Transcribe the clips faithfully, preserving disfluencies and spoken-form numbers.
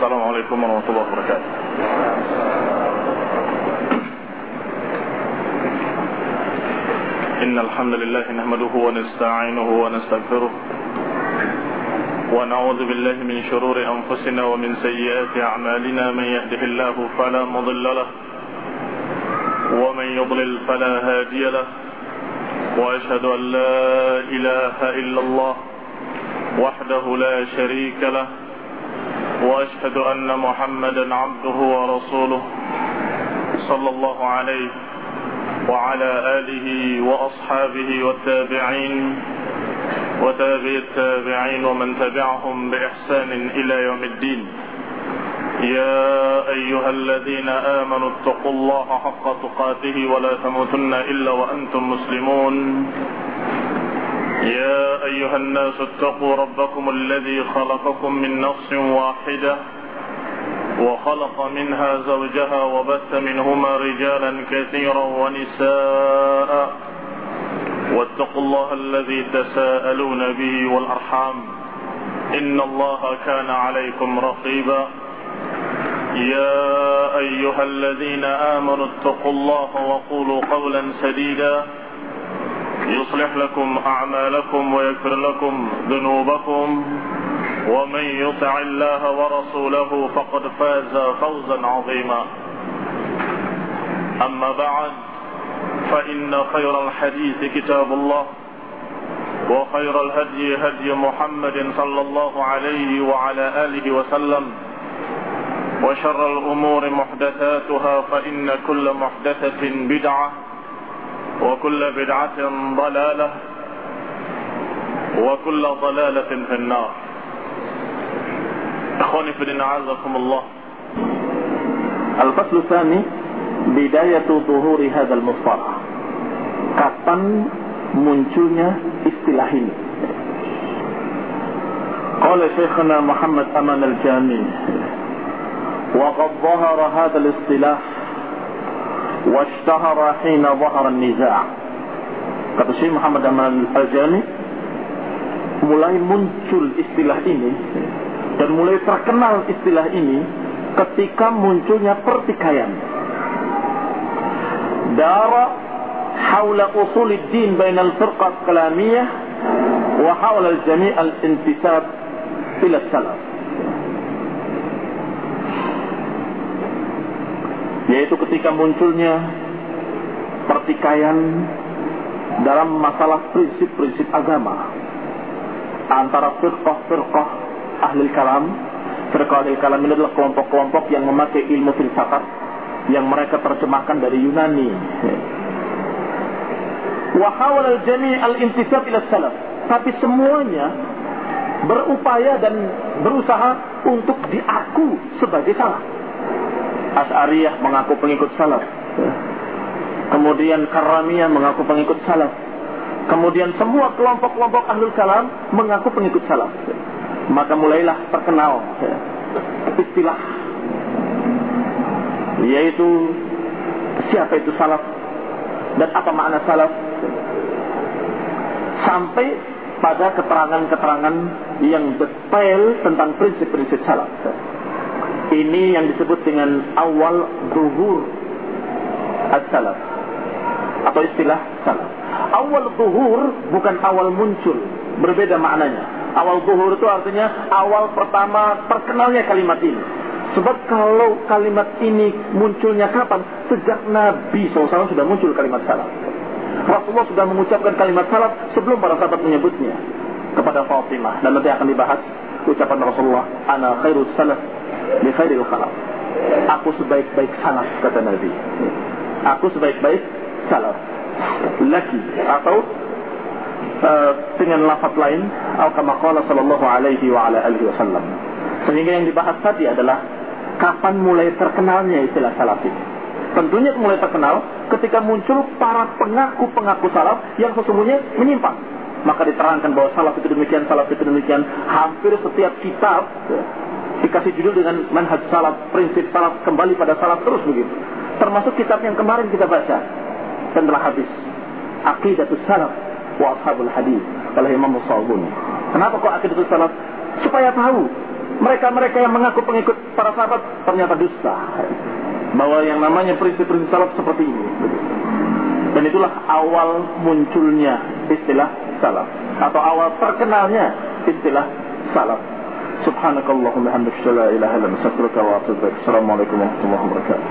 Assalamualaikum warahmatullahi wabarakatuh. Innal hamdalillah nahmaduhu wa nasta'inuhu wa nastaghfiruh wa na'udzu billahi min shururi anfusina wa min sayyiati a'malina man yahdihillahu fala mudilla lahu wa man yudlil fala hadiya lahu wa ashhadu an la ilaha illallah wahdahu la sharika lahu وأشهد أن محمدا عبده ورسوله صلى الله عليه وعلى آله وأصحابه والتابعين وتابع التابعين ومن تبعهم بإحسان إلى يوم الدين. يا أيها الذين آمنوا اتقوا الله حق تقاته ولا تموتن إلا وأنتم مسلمون. يا أيها الناس اتقوا ربكم الذي خلقكم من نفس واحدة وخلق منها زوجها وبث منهما رجالا كثيرا ونساء واتقوا الله الذي تساءلون به والأرحام إن الله كان عليكم رقيبا. يا أيها الذين آمنوا اتقوا الله وقولوا قولا سديدا يصلح لكم أعمالكم ويغفر لكم ذنوبكم ومن يطع الله ورسوله فقد فاز فوزا عظيما. أما بعد فإن خير الحديث كتاب الله وخير الهدي هدي محمد صلى الله عليه وعلى آله وسلم وشر الأمور محدثاتها فإن كل محدثة بدعة وكل بدعة ضلالة وكل ضلالة في النار. إخواني في الدين أعزكم الله. الفصل الثاني بداية ظهور هذا المصطلح. Kapan munculnya istilah ini? قال شيخنا محمد أمان الجامي وقد ظهر هذا الاصطلاح washtahara hina dhahara an-niza'. Kata Syekh Muhammad Aman Al-Jami, mulai muncul istilah ini dan mulai terkenal istilah ini ketika munculnya pertikaian dara haula usul ad-din bain al-firqa al-kalamiyah wa haula al-jami' al-intisab ila salaf, yaitu ketika munculnya pertikaian dalam masalah prinsip-prinsip agama antara firqah-firqah ahli kalam. Firqah ahli kalam ini adalah kelompok-kelompok yang memakai ilmu filsafat yang mereka terjemahkan dari Yunani. Wa hawala al-jami' al-intisab ila salaf, tapi semuanya berupaya dan berusaha untuk diaku sebagai salaf. Asy'ariyah mengaku pengikut salaf, kemudian Karramiyah mengaku pengikut salaf, kemudian semua kelompok-kelompok ahlul kalam mengaku pengikut salaf. Maka mulailah terkenal istilah, yaitu siapa itu salaf dan apa makna salaf, sampai pada keterangan-keterangan yang detail tentang prinsip-prinsip salaf. Ini yang disebut dengan awal zuhur as-salaf atau istilah salaf. Awal zuhur bukan awal muncul, berbeda maknanya. Awal zuhur itu artinya awal pertama terkenalnya kalimat ini. Sebab kalau kalimat ini munculnya kapan? Sejak Nabi shallallahu alaihi wasallam sudah muncul kalimat salaf. Rasulullah sudah mengucapkan kalimat salaf sebelum para sahabat menyebutnya kepada Fatimah. Dan nanti akan dibahas ucapan Rasulullah, ana khairus salaf li khairil khalaf. Aku sebaik-baik salaf, kata Nabi. Aku sebaik-baik salaf. Laki atau uh, dengan lafaz lain, atau kama qala sallallahu alaihi wa ala alihi wasallam. Sehingga yang dibahas tadi adalah kapan mulai terkenalnya istilah salaf ini. Tentunya mulai terkenal ketika muncul para pengaku-pengaku salaf yang sesungguhnya menyimpang. Maka diterangkan bahwa salaf itu demikian, salaf itu demikian. Hampir setiap kitab dikasih judul dengan manhaj salaf, prinsip salaf, kembali pada salaf, terus begitu. Termasuk kitab yang kemarin kita baca dan telah habis, Aqidatus Salaf wa Ashabul Hadis oleh Imam As-Sabuni. Kenapa kok Aqidatus Salaf? Supaya tahu mereka-mereka yang mengaku pengikut para sahabat ternyata dusta. Bahwa yang namanya prinsip-prinsip salaf seperti ini. Dan itulah awal munculnya istilah salaf, atau awal terkenalnya istilah salaf. Subhanakallahumma hamdaka la ilaha illa anta astaghfiruka wa atubu ilaik. Assalamualaikum warahmatullahi wabarakatuh.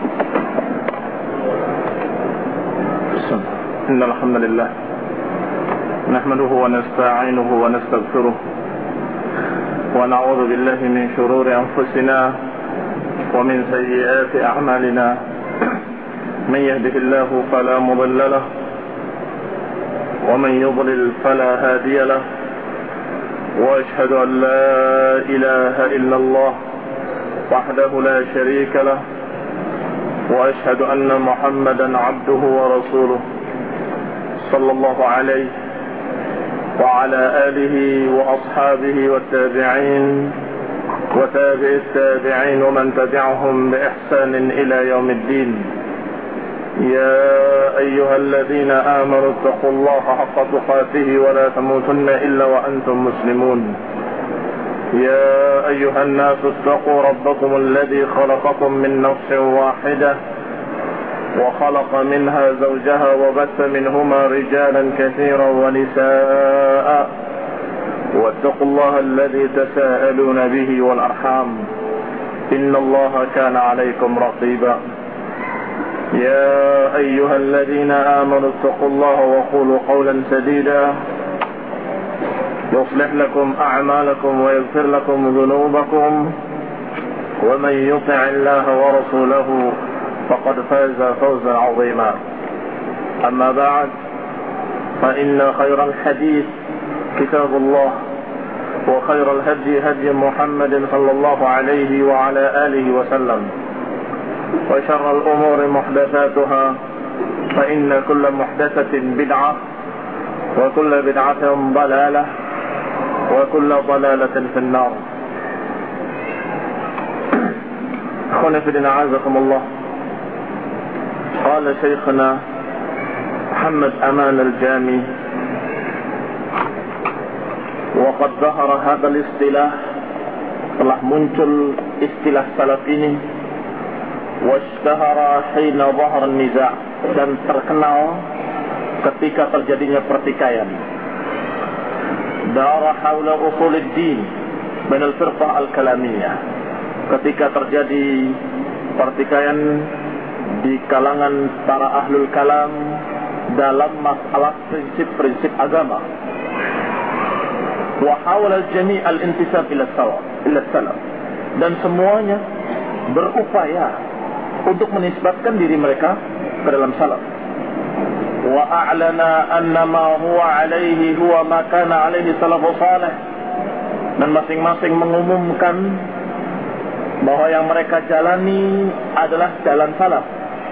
Innal hamdalillah nahmaduhu wa nasta'inuhu wa nastaghfiruh wa na'udzu billahi min shururi anfusina wa min sayyiati a'malina. Man yahdihillahu fala mudilla lahu wa man yudlil fala hadiya lahu. وأشهد أن لا إله إلا الله وحده لا شريك له وأشهد أن محمدا عبده ورسوله صلى الله عليه وعلى آله وأصحابه والتابعين وتابع التابعين ومن تبعهم بإحسان إلى يوم الدين. يا أيها الذين آمنوا اتقوا الله حق تقاته ولا تموتن إلا وأنتم مسلمون. يا أيها الناس اتقوا ربكم الذي خلقكم من نفس واحدة وخلق منها زوجها وبث منهما رجالا كثيرا ونساء واتقوا الله الذي تساءلون به والأرحام إن الله كان عليكم رقيبا. يا أيها الذين آمنوا اتقوا الله وقولوا قولا سديدا يصلح لكم أعمالكم ويغفر لكم ذنوبكم ومن يطع الله ورسوله فقد فاز فوزا عظيما. أما بعد فإن خير الحديث كتاب الله وخير الهدي هدي محمد صلى الله عليه وعلى آله وسلم وشر الأمور محدثاتها فإن كل محدثة بدعة وكل بدعة ضلالة وكل ضلالة في النار. أخواني في الدين أعزكم الله. قال شيخنا محمد أمان الجامي وقد ظهر هذا الاصطلاح, telah muncul istilah salaf ini, washtahara hina dhahara an-niza', dan terkenal ketika terjadinya pertikaian. Dara haula usuluddin bain al-firqah al-kalamiyah, ketika terjadi pertikaian di kalangan para ahlul kalam dalam masalah prinsip-prinsip agama. Wa hawala al-jami' al-intisab ila salaf, dan semuanya berupaya untuk menisbatkan diri mereka ke dalam salaf. Wa a'lana anna ma huwa alaihi huwa ma kana alaihi salafus salih, dan masing-masing mengumumkan bahwa yang mereka jalani adalah jalan salaf.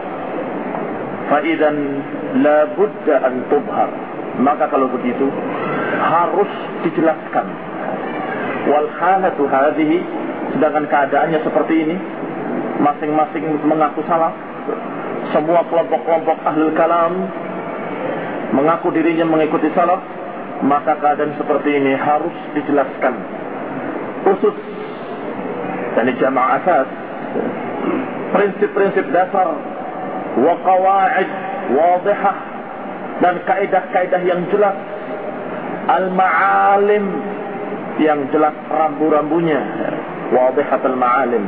Fa idzan la budda an tubhar, maka kalau begitu harus dijelaskan. Wal halatu hadhihi, sedangkan keadaannya seperti ini, masing-masing mengaku salaf, semua kelompok-kelompok ahlul kalam mengaku dirinya mengikuti salaf, maka keadaan seperti ini harus dijelaskan. Usus dan jama' asas, prinsip-prinsip dasar, wa qawaid wadihah, dan kaidah-kaidah yang jelas, al-ma'alim, yang jelas rambu-rambunya, wadihatul ma'alim,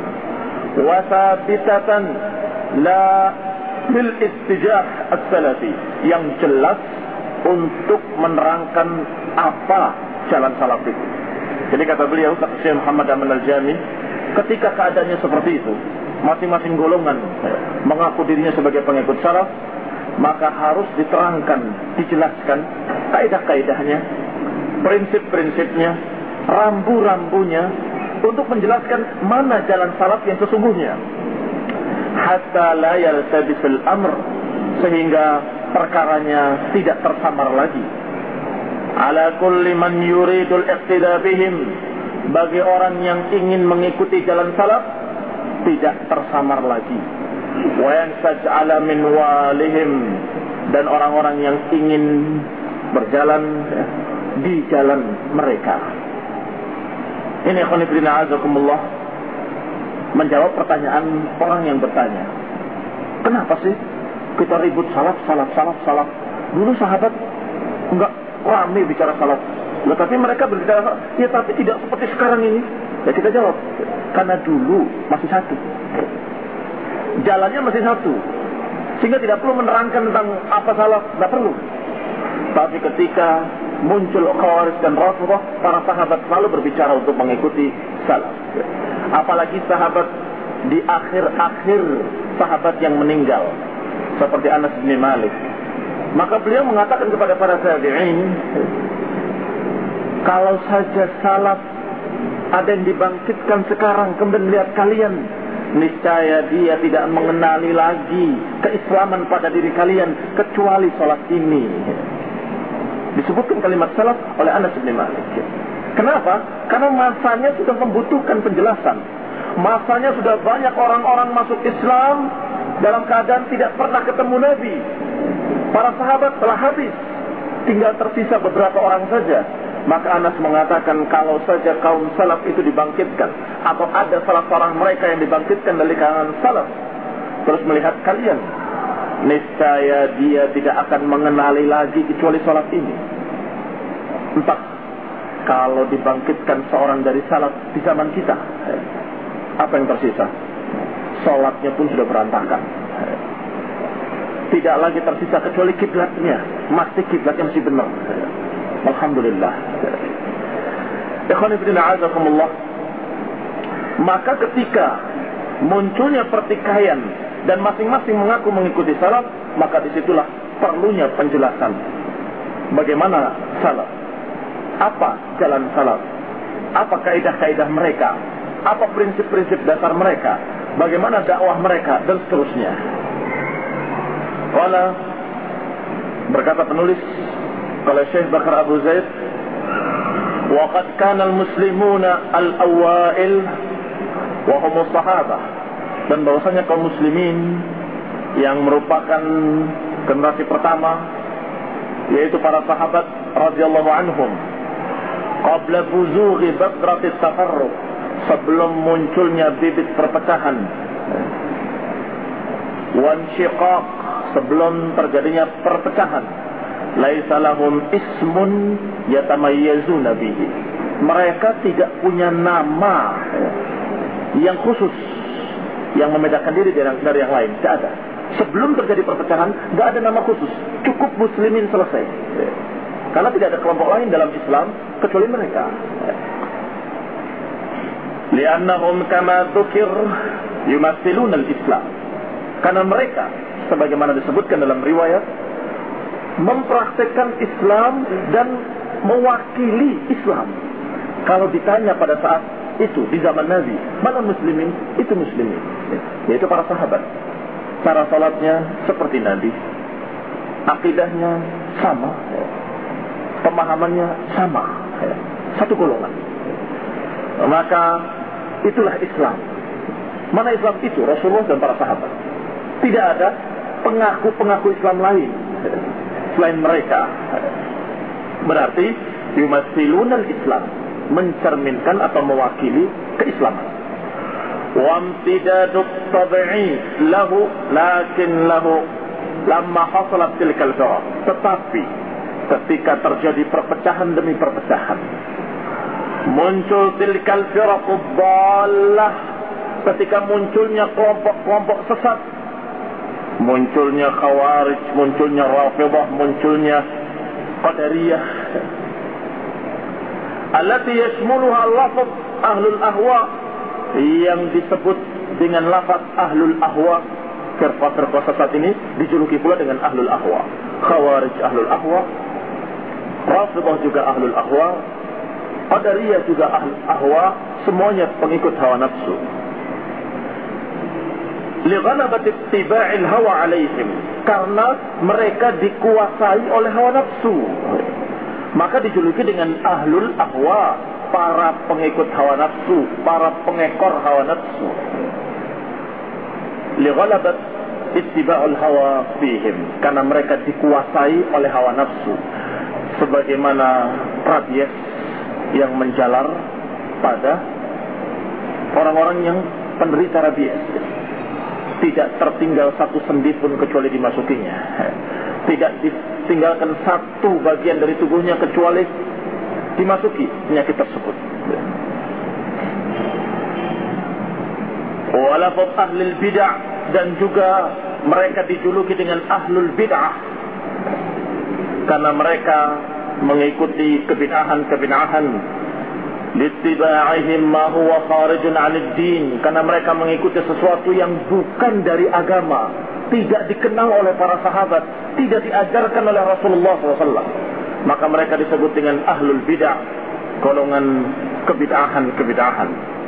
wasabitatan la bil istijah as-salafi, yang jelas untuk menerangkan apa jalan salaf itu. Jadi kata beliau, kata Syekh Muhammad Aman al-Jami, ketika keadaannya seperti itu, masing-masing golongan mengaku dirinya sebagai pengikut salaf, maka harus diterangkan, dijelaskan kaidah-kaidahnya, prinsip-prinsipnya, rambu-rambunya, untuk menjelaskan mana jalan salaf yang sesungguhnya. Hatta la yaltabisul amr, sehingga perkaranya tidak tersamar lagi. Ala kulli man yuridul iqtida bihim, bagi orang yang ingin mengikuti jalan salaf tidak tersamar lagi. Wa yansaj ala min walihim, dan orang-orang yang ingin berjalan di jalan mereka. Ini ikhwan fillah azakumullah, menjawab pertanyaan orang yang bertanya, kenapa sih kita ribut salaf, salaf, salaf, salaf? Dulu sahabat enggak rame bicara salaf, tetapi mereka berbicara salaf, ya tapi tidak seperti sekarang ini. Ya kita jawab, karena dulu masih satu, jalannya masih satu, sehingga tidak perlu menerangkan tentang apa salaf, tidak perlu. Tapi ketika muncul Khawarij dan Rafidhah, para sahabat selalu berbicara untuk mengikuti salaf. Apalagi sahabat di akhir-akhir sahabat yang meninggal, seperti Anas bin Malik. Maka beliau mengatakan kepada para tabi'in, kalau saja salaf ada yang dibangkitkan sekarang, kemudian melihat kalian, niscaya dia tidak mengenali lagi keislaman pada diri kalian kecuali sholat ini. Disebutkan kalimat salaf oleh Anas bin Malik. Kenapa? Karena masanya sudah membutuhkan penjelasan. Masanya sudah banyak orang-orang masuk Islam dalam keadaan tidak pernah ketemu Nabi. Para sahabat telah habis, tinggal tersisa beberapa orang saja. Maka Anas mengatakan, kalau saja kaum salaf itu dibangkitkan, atau ada salah seorang mereka yang dibangkitkan dari kalangan salaf, terus melihat kalian, niscaya dia tidak akan mengenali lagi kecuali sholat ini. Entah kalau dibangkitkan seorang dari salaf di zaman kita, apa yang tersisa? Sholatnya pun sudah berantakan. Tidak lagi tersisa kecuali kiblatnya, masih kiblatnya masih benar. Alhamdulillah. Ikhwan fillah azakumullah. Maka ketika munculnya pertikaian dan masing-masing mengaku mengikuti salaf, maka disitulah perlunya penjelasan. Bagaimana salaf? Apa jalan salaf? Apa kaidah-kaidah mereka? Apa prinsip-prinsip dasar mereka? Bagaimana dakwah mereka? Dan seterusnya. Wala berkata penulis, oleh Syekh Bakar Abu Zaid, وَقَدْ كَانَ الْمُسْلِمُونَ الْأَوَّائِلِ وَهُمُ الصَّحَابَةِ, dan bahwasanya kaum muslimin yang merupakan generasi pertama, yaitu para sahabat radhiyallahu anhum, qabla buzughi badrati tafarruq, sebelum munculnya bibit perpecahan, wansyiqaq, sebelum terjadinya perpecahan, laisa lahum ismun yatamayyazuna bihi, mereka tidak punya nama yang khusus yang membedakan diri dari, dari yang lain. Tidak ada. Sebelum terjadi perpecahan, tidak ada nama khusus. Cukup muslimin, selesai. Karena tidak ada kelompok lain dalam Islam kecuali mereka. Li'annahum kama dzukir yumassiluna al-Islam. Karena mereka, sebagaimana disebutkan dalam riwayat, mempraktekkan Islam dan mewakili Islam. Kalau ditanya pada saat itu di zaman Nabi, mana muslimin? Itu muslimin, yaitu para sahabat. Cara salatnya seperti Nabi, akidahnya sama, pemahamannya sama, satu golongan. Maka itulah Islam. Mana Islam itu? Rasulullah dan para sahabat. Tidak ada pengaku-pengaku Islam lain selain mereka. Berarti yumassiluna al-Islam, mencerminkan atau mewakili keislaman. Wamtidadut tabi'i lahu lakin lahu lamma hasalat tilkal firaq. Tetapi ketika terjadi perpecahan demi perpecahan, muncul tilkal firaqud dhallah, ketika munculnya kelompok-kelompok sesat, munculnya Khawarij, munculnya Rafidhah, munculnya Qadariyah, allati yashmuluha lafaz ahlul ahwa, yang disebut dengan lafaz ahlul ahwa. Firqah-firqah sesat ini dijuluki pula dengan ahlul ahwa. Khawarij ahlul ahwa, Rafidhah juga ahlul ahwa, Qadariyah juga ahlul ahwa, semuanya pengikut hawa nafsu. Lighalabati ittiba'il hawa alaihim, karena mereka dikuasai oleh hawa nafsu, maka dijuluki dengan ahlul ahwa, para pengikut hawa nafsu, para pengekor hawa nafsu. Lighalabat ittiba'ul hawa fihim, karena mereka dikuasai oleh hawa nafsu, sebagaimana rabies yang menjalar pada orang-orang yang penderita rabies. Tidak tertinggal satu sendi pun kecuali dimasukinya. Tidak ditinggalkan satu bagian dari tubuhnya kecuali dimasuki penyakit tersebut. Walafat ahlul bid'ah, dan juga mereka dijuluki dengan ahlul bid'ah karena mereka mengikuti kebid'ahan-kebid'ahan, littiba'ihim ma huwa kharijun 'anid din, karena mereka mengikuti sesuatu yang bukan dari agama, tidak dikenal oleh para sahabat, tidak diajarkan oleh Rasulullah shallallahu alaihi wasallam. Maka mereka disebut dengan ahlul bid'ah, golongan kebid'ahan-kebid'ahan.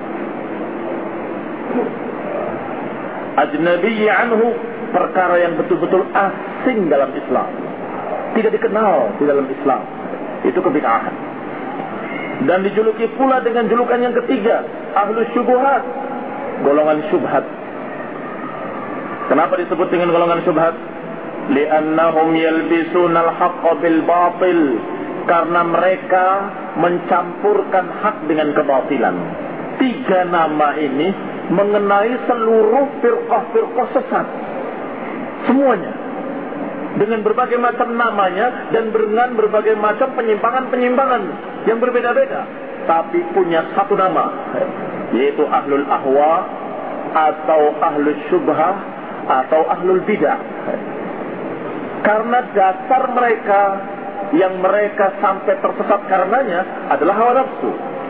Ajnabiyyi anhu, perkara yang betul-betul asing dalam Islam, tidak dikenal di dalam Islam, itu kebid'ahan. Dan dijuluki pula dengan julukan yang ketiga, ahlus syubhat, golongan syubhat. Kenapa disebut dengan golongan syubhat? Li'annahum yalbisuna al-haqqa bil batil, karena mereka mencampurkan hak dengan kebatilan. Tiga nama ini mengenai seluruh firqah-firqah sesat, semuanya dengan berbagai macam namanya dan dengan berbagai macam penyimpangan-penyimpangan yang berbeda-beda, tapi punya satu nama, yaitu ahlul ahwa atau ahlul syubhah atau ahlul bidah. Karena dasar mereka yang mereka sampai tersesat karenanya adalah hawa nafsu,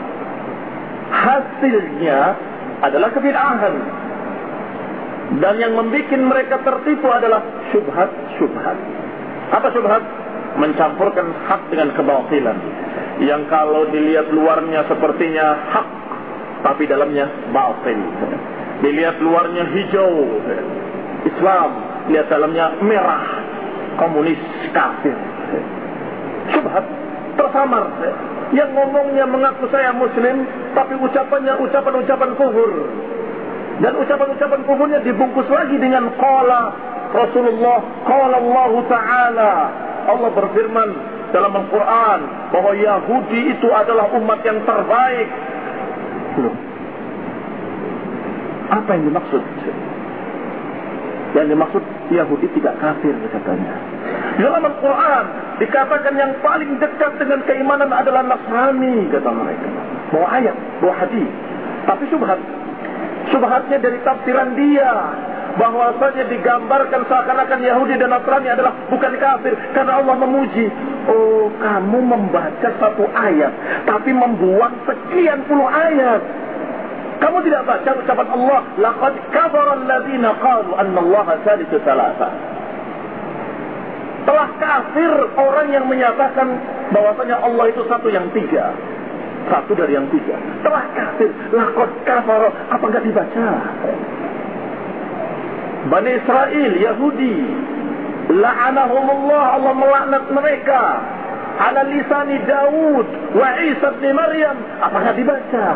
hasilnya adalah kebid'ahan, dan yang membuat mereka tertipu adalah syubhat-syubhat. Apa syubhat? Mencampurkan hak dengan kebatilan, yang kalau dilihat luarnya sepertinya hak, tapi dalamnya batil. Dilihat luarnya hijau Islam, lihat dalamnya merah komunis kafir. Syubhat tersamar, yang ngomongnya mengaku saya muslim, tapi ucapannya ucapan-ucapan kufur, dan ucapan-ucapan kufurnya dibungkus lagi dengan qala Rasulullah, qala Allah Ta'ala. Allah berfirman dalam Al-Quran bahwa Yahudi itu adalah umat yang terbaik. Loh, apa yang dimaksud? Yang dimaksud Yahudi tidak kafir katanya. Dalam Al-Quran dikatakan yang paling dekat dengan keimanan adalah Nasrani, kata mereka. Bawa ayat, bawa hadis. Tapi syubhat, syubhatnya dari tafsiran dia, bahwasanya digambarkan seakan-akan Yahudi dan Nasrani adalah bukan kafir karena Allah memuji. Oh, kamu membaca satu ayat tapi membuang sekian puluh ayat. Kamu tidak baca ucapan Allah, laqad kafara alladziina qalu anna Allaha thalithu tsalatsa. Telah kafir orang yang menyatakan bahwasanya Allah itu satu yang tiga, satu dari yang tiga. Telah kafir, laqad kafara, apa enggak dibaca? Bani Israel, Yahudi, la'anahumullah, Allah melaknat mereka ala lisani Daud wa Isa bin Maryam, apa enggak dibaca?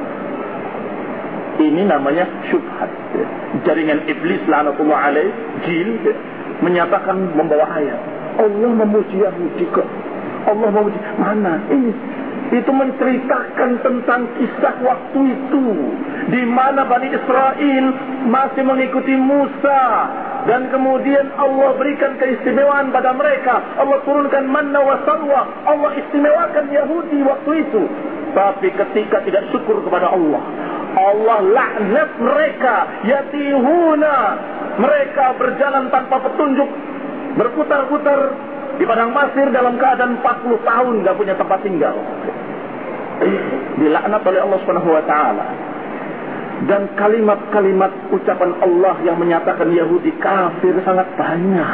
Ini namanya syubhat. Jaringan iblis la'natullah alaih, jin, menyatakan membawa ayat. Allah memuji Yahudi kok. Allah memuji. Mana? Ini. Itu menceritakan tentang kisah waktu itu, di mana Bani Israel masih mengikuti Musa, dan kemudian Allah berikan keistimewaan pada mereka. Allah turunkan manna wa salwa. Allah istimewakan Yahudi waktu itu. Tapi ketika tidak syukur kepada Allah, Allah laknat mereka. Yatihuna, mereka berjalan tanpa petunjuk, berputar-putar di padang pasir dalam keadaan empat puluh tahun gak punya tempat tinggal. Dilaknat oleh Allah Subhanahu wa taala. Dan kalimat-kalimat ucapan Allah yang menyatakan Yahudi kafir sangat banyak.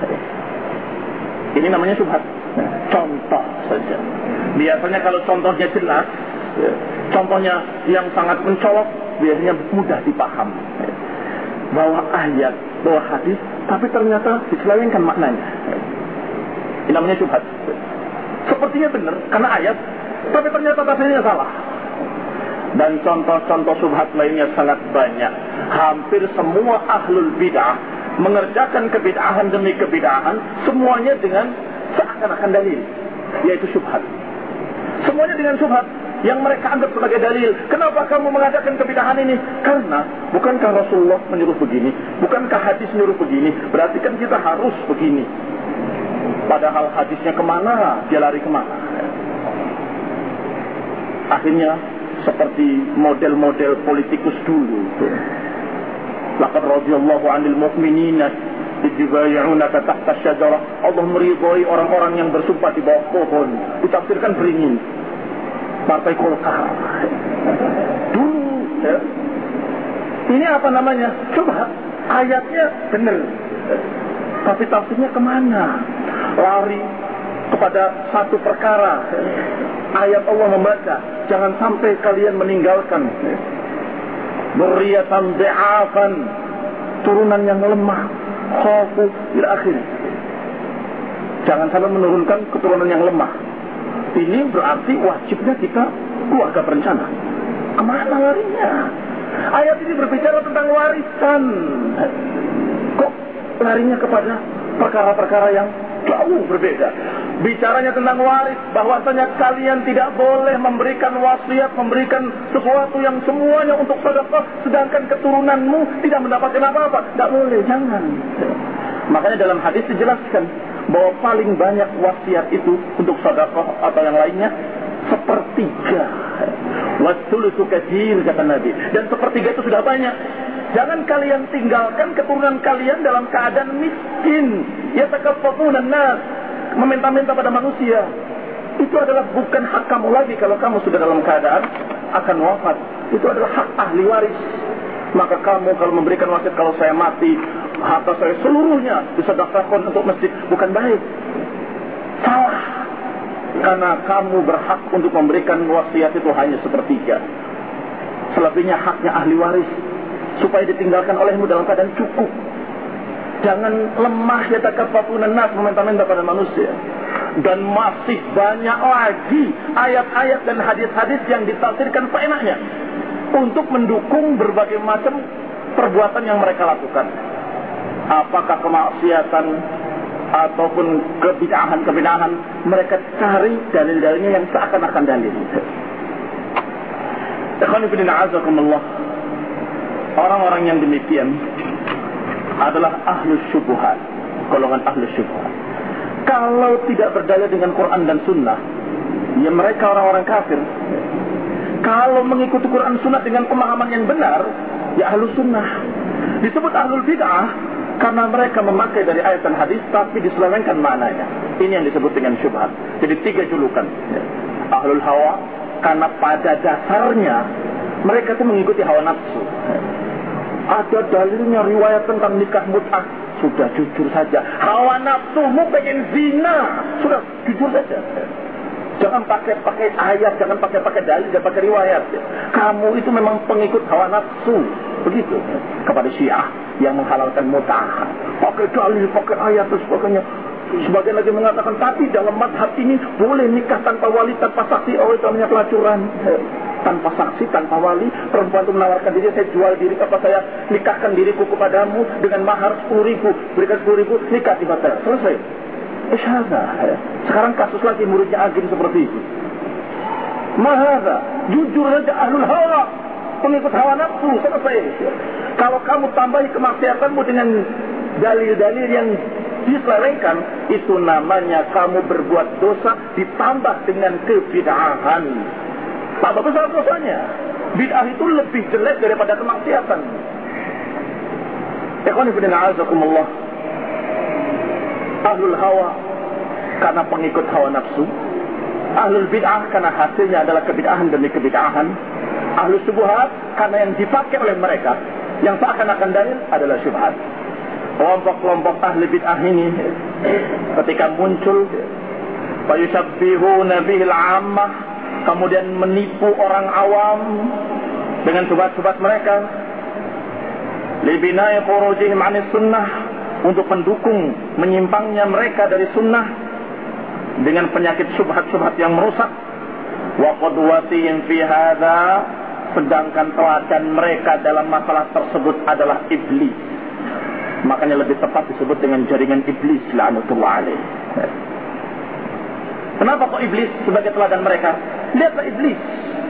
Ini namanya syubhat. Contoh saja. Biasanya kalau contohnya jelas, contohnya yang sangat mencolok, biasanya mudah dipaham. Bawa ayat, bawa hadis, tapi ternyata diselewengkan maknanya. Ini namanya syubhat. Sepertinya benar karena ayat, tapi ternyata tafsirnya salah. Dan contoh-contoh syubhat lainnya sangat banyak. Hampir semua ahlul bid'ah mengerjakan kebid'ahan demi kebid'ahan, semuanya dengan seakan-akan dalil, yaitu syubhat. Semuanya dengan syubhat. yang mereka anggap sebagai dalil. Kenapa kamu mengadakan kebidahan ini? Karena bukankah Rasulullah menyuruh begini? Bukankah hadis menyuruh begini? Berarti kan kita harus begini. Padahal hadisnya kemana? Dia lari kemana? Akhirnya seperti model-model politikus dulu. Laqad radhiyallahu 'anil mu'minina yubayyi'unaka tahta syajarah. Allah meridhai orang-orang yang bersumpah di bawah pohon. Ditafsirkan beringin. Partai Golkar. Dulu ya. Ini apa namanya? Coba ayatnya benar. Tapi tafsirnya kemana? Lari kepada satu perkara. Ayat Allah membaca, jangan sampai kalian meninggalkan dzurriyyatan dha'afan, turunan yang lemah, khafu ila akhir. Jangan sampai menurunkan keturunan yang lemah. Ini berarti wajibnya kita keluarga berencana. Kemana larinya? Ayat ini berbicara tentang warisan. Kok larinya kepada perkara-perkara yang jauh berbeda? Bicaranya tentang waris, bahwasanya kalian tidak boleh memberikan wasiat, memberikan sesuatu yang semuanya untuk sedekah, sedangkan keturunanmu tidak mendapatkan apa-apa. Tidak boleh, jangan. Makanya dalam hadis dijelaskan bahwa paling banyak wasiat itu untuk sedekah atau yang lainnya sepertiga. Wasulusu katsir, kata Nabi. Dan sepertiga itu sudah banyak. Jangan kalian tinggalkan keturunan kalian dalam keadaan miskin. Yatakaffatuna an-nas, meminta-minta pada manusia. Itu adalah bukan hak kamu lagi kalau kamu sudah dalam keadaan akan wafat. Itu adalah hak ahli waris. Maka kamu kalau memberikan wasiat, kalau saya mati, harta saya seluruhnya disedekahkan untuk masjid, bukan baik. Salah. Karena kamu berhak untuk memberikan wasiat itu hanya sepertiga. Selebihnya haknya ahli waris, supaya ditinggalkan olehmu dalam keadaan cukup. Jangan lemah yatakaffatuna an-nas, meminta-minta pada manusia. Dan masih banyak lagi ayat-ayat dan hadis-hadis yang ditafsirkan seenaknya untuk mendukung berbagai macam perbuatan yang mereka lakukan. Apakah kemaksiatan ataupun kebid'ahan-kebid'ahan, mereka cari dalil-dalilnya yang seakan-akan dalil. Ikhwan fillah azakumullah. Orang-orang yang demikian adalah ahlus syubhat, golongan ahlus syubhat. Kalau tidak berdalil dengan Quran dan Sunnah, ya mereka orang-orang kafir. Kalau mengikuti Quran Sunnah dengan pemahaman yang benar, ya ahlus sunnah. Disebut ahlul bid'ah karena mereka memakai dari ayat dan hadis tapi diselewengkan maknanya. Ini yang disebut dengan syubhat. Jadi tiga julukan. Ahlul hawa karena pada dasarnya mereka itu mengikuti hawa nafsu. Ada dalilnya riwayat tentang nikah mut'ah, sudah jujur saja. Hawa nafsumu pengen zina, sudah jujur saja. Jangan pakai pakai ayat, jangan pakai pakai dalil, jangan pakai riwayat. Kamu itu memang pengikut hawa nafsu, begitu. Kepada Syiah yang menghalalkan mut'ah, pakai dalil, pakai ayat dan sebagainya. Sebagian lagi mengatakan, tapi dalam mazhab ini boleh nikah tanpa wali, tanpa saksi. Oh, itu namanya pelacuran. Tanpa saksi, tanpa wali, perempuan itu menawarkan diri, saya jual diri, apa saya nikahkan diriku kepadamu dengan mahar sepuluh ribu, berikan sepuluh ribu, nikah dibatal. Selesai. Isyhada. Sekarang kasus lagi muridnya Agim seperti itu. Mahada, jujur saja ahlul hawa, pengikut hawa nafsu, selesai. Kalau kamu tambahi kemaksiatanmu dengan dalil-dalil yang diselewengkan, itu namanya kamu berbuat dosa ditambah dengan kebid'ahan. Tambah besar dosanya. Bid'ah itu lebih jelek daripada kemaksiatan. Ikhwan fillah azakumullah. Ahlul hawa karena pengikut hawa nafsu. Ahlul bid'ah karena hasilnya adalah kebid'ahan demi kebid'ahan. Ahlul syubhat karena yang dipakai oleh mereka yang seakan-akan dalil adalah syubhat. Kelompok-kelompok ahli bid'ah ini ketika muncul, fayushabbihuna bihil 'ammah, kemudian menipu orang awam dengan syubhat-syubhat mereka, libinai khurujihim 'anis sunnah, untuk mendukung menyimpangnya mereka dari sunnah dengan penyakit syubhat-syubhat yang merusak. Wa qudwatihim fi hadza, sedangkan teladan mereka dalam masalah tersebut adalah iblis. Makanya lebih tepat disebut dengan jaringan iblis la'natullah alaih. Kenapa kok iblis sebagai teladan mereka? Lihatlah iblis.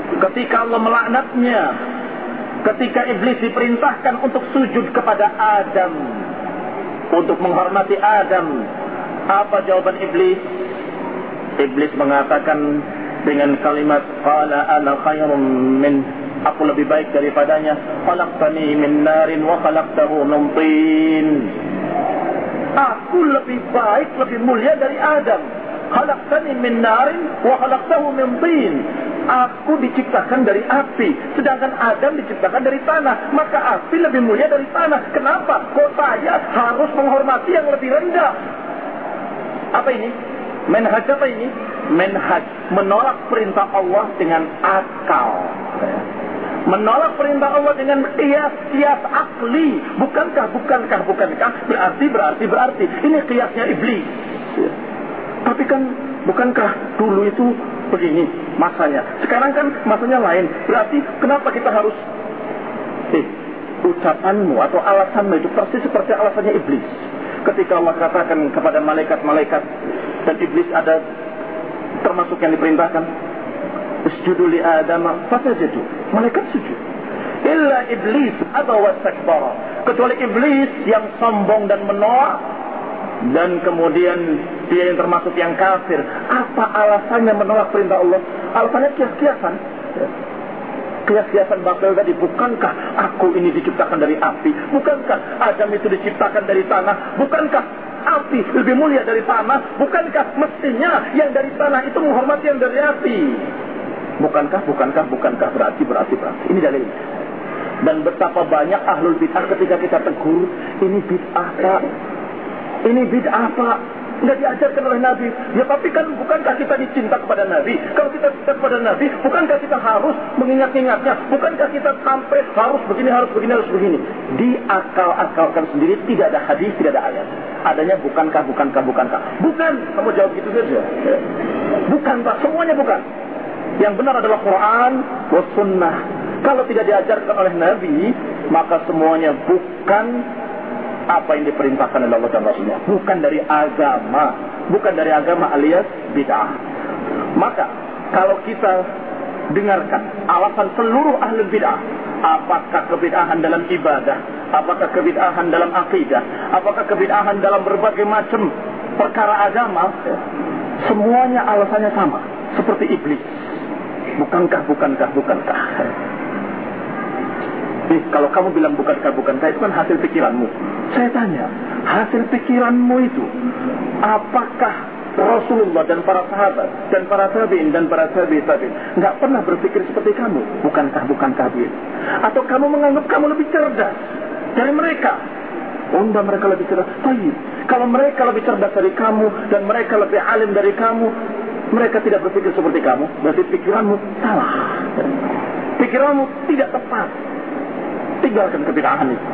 ketika Allah melaknatnya, ketika iblis diperintahkan untuk sujud kepada Adam, untuk menghormati Adam, apa jawaban iblis? Iblis mengatakan dengan kalimat, qala ana khairum min, aku lebih baik daripadanya, khalaqtani min narin wa khalaqtahu min tin. Aku lebih baik, lebih mulia dari Adam. Khalaqtani min narin wa khalaqtahu min tin. Aku diciptakan dari api, sedangkan Adam diciptakan dari tanah. Maka api lebih mulia dari tanah. Kenapa? Kok saya harus menghormati yang lebih rendah? Apa ini? Manhaj apa ini? Manhaj menolak perintah Allah dengan akal, menolak perintah Allah dengan kias-kias akli. Bukankah, bukankah, bukankah, berarti, berarti, berarti. Ini kiasnya iblis. Tapi kan, bukankah dulu itu begini masanya, sekarang kan masanya lain. Berarti kenapa kita harus eh, ucapanmu atau alasanmu itu persis seperti alasannya iblis. Ketika Allah katakan kepada malaikat-malaikat, dan iblis ada termasuk yang diperintahkan, usjudu li Adam fasajadu, malaikat sujud. Illa iblis aba wastakbara, kecuali iblis yang sombong dan menolak, dan kemudian dia yang termasuk yang kafir. Apa alasannya menolak perintah Allah? Alasannya kias-kiasan. Kias-kiasan batil tadi. Bukankah aku ini diciptakan dari api? Bukankah Adam itu diciptakan dari tanah? Bukankah api lebih mulia dari tanah? Bukankah mestinya yang dari tanah itu menghormati yang dari api? Bukankah, bukankah, bukankah, berarti, berarti, berarti. Ini dalilnya. Dan betapa banyak ahlul bid'ah ketika kita tegur, ini bid'ah Pak, ini bid'ah Pak, nggak diajarkan oleh Nabi. Ya tapi kan bukankah kita dicinta kepada Nabi? Kalau kita cinta kepada Nabi, bukankah kita harus mengingat-ingatnya? Bukankah kita sampai harus begini, harus begini, harus begini? Diakal-akalkan sendiri, tidak ada hadis, tidak ada ayat. Adanya bukankah, bukankah, bukankah. Bukan, kamu jawab gitu saja. Bukan Pak, semuanya bukan. Yang benar adalah Quran wa sunnah. Kalau tidak diajarkan oleh Nabi, maka semuanya bukan apa yang diperintahkan oleh Allah dan Rasulnya. Bukan dari agama. Bukan dari agama alias bid'ah. Maka kalau kita dengarkan alasan seluruh ahli bid'ah, apakah kebid'ahan dalam ibadah, apakah kebid'ahan dalam akidah, apakah kebid'ahan dalam berbagai macam perkara agama, semuanya alasannya sama, seperti iblis. Bukankah, bukankah, bukankah. Nih, kalau kamu bilang bukankah, bukankah, itu kan hasil pikiranmu. Saya tanya, hasil pikiranmu itu, apakah Rasulullah dan para sahabat, dan para tabi'in, dan para tabi'in, tabi'in, nggak pernah berpikir seperti kamu? Bukankah, bukankah, gitu. Atau kamu menganggap kamu lebih cerdas dari mereka? Oh, enggak, mereka lebih cerdas. Baik, kalau mereka lebih cerdas dari kamu, dan mereka lebih alim dari kamu, mereka tidak berpikir seperti kamu, berarti pikiranmu salah. Pikiranmu tidak tepat. Tinggalkan kebid'ahan itu.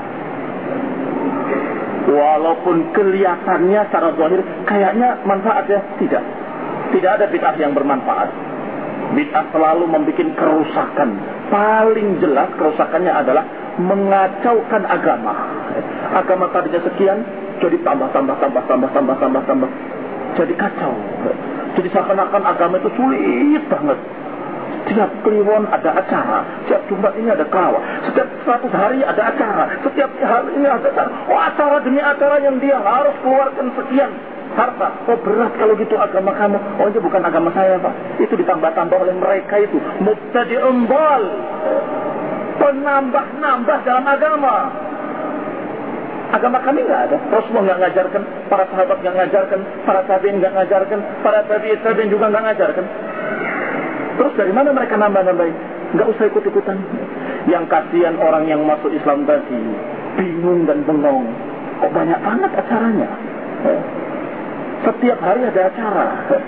Walaupun kelihatannya secara zahir kayaknya manfaatnya, tidak. Tidak ada bid'ah yang bermanfaat. Bid'ah selalu membuat kerusakan. Paling jelas kerusakannya adalah mengacaukan agama. Agama tadinya sekian, jadi tambah, tambah, tambah, tambah, tambah, tambah, tambah. Jadi kacau. Jadi seakan-akan agama itu sulit banget. Setiap kliwon ada acara, setiap Jumat ini ada kelawat, setiap seratus hari ada acara, setiap hari ini ada acara. Oh, acara demi acara yang dia harus keluarkan sekian harta. Oh, berat kalau gitu agama kamu. Oh, itu bukan agama saya Pak. Itu ditambah-tambah oleh mereka itu. Mubtadi'un dhal, penambah-nambah dalam agama. Agama kami nggak ada. Rasulullah nggak ngajarkan, para sahabat nggak ngajarkan, para tabi'in nggak ngajarkan, para tabi'in tabi'in juga nggak ngajarkan. Terus dari mana mereka nambah-nambahin? Nggak usah ikut-ikutan. Yang kasihan orang yang masuk Islam tadi, bingung dan bengong. Kok banyak banget acaranya? Setiap hari ada acara.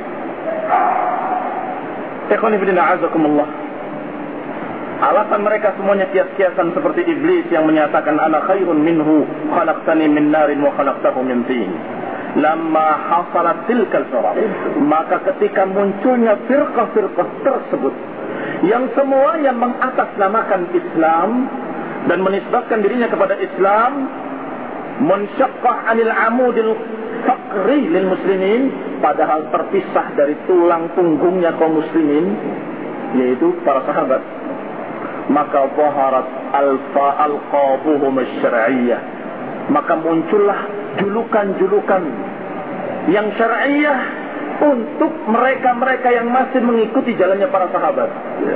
Ikhwani fillah a'azakumullah. Alasan mereka semuanya kias-kiasan seperti iblis yang menyatakan ana khairun minhu khalaqtani min narin wa khalaqtahu min tin. Lama hasalat tilkal firaq, maka ketika munculnya firqah-firqah tersebut yang semuanya mengatasnamakan Islam dan menisbatkan dirinya kepada Islam, munsyaqqah 'anil 'amudil faqri lil muslimin, padahal terpisah dari tulang punggungnya kaum muslimin, yaitu para sahabat, maka zaharat alfa alqabuhum asy-syar'iyyah, maka muncullah julukan-julukan yang syar'iyyah untuk mereka-mereka yang masih mengikuti jalannya para sahabat.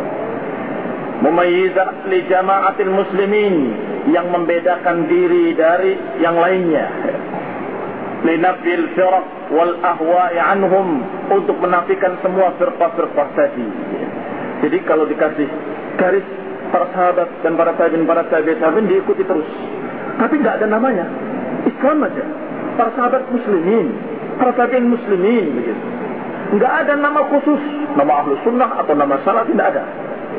Mumayyizah li jama'atil muslimin, yang membedakan diri dari yang lainnya. Linafil firaq wal ahwa'i anhum, untuk menafikan semua firqah-firqah tadi. Jadi kalau dikasih garis para sahabat dan para tabi'in, para tabi'in, tabi'in diikuti terus. Tapi enggak ada namanya. Islam aja. Para sahabat muslimin, para tabi'in muslimin, begitu. Enggak ada nama khusus, nama Ahlus Sunnah atau nama Salaf, tidak ada.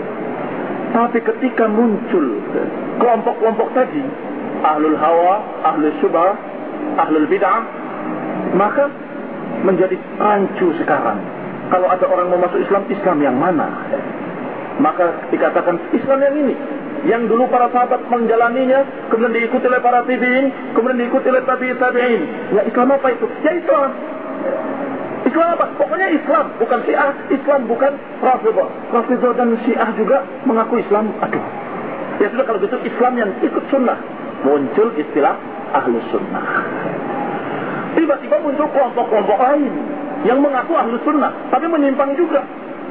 Tapi ketika muncul kelompok-kelompok tadi, Ahlul Hawa, Ahlul Syubhah, Ahlul Bid'ah, maka menjadi rancu sekarang. Kalau ada orang mau masuk Islam, Islam yang mana? Maka dikatakan Islam yang ini, yang dulu para sahabat menjalaninya, kemudian diikuti oleh para tabi'in, kemudian diikuti oleh tabi'in tabi'in. Ya Islam apa itu? Ya Islam. Islam apa? Pokoknya Islam, bukan Syiah. Islam bukan Rafidhah. Rafidhah dan Syiah juga mengaku Islam. Aduh. Ya sudah, kalau gitu Islam yang ikut sunnah. Muncul istilah Ahlus Sunnah. Tiba-tiba muncul kelompok-kelompok lain yang mengaku Ahlus Sunnah, tapi menyimpang juga.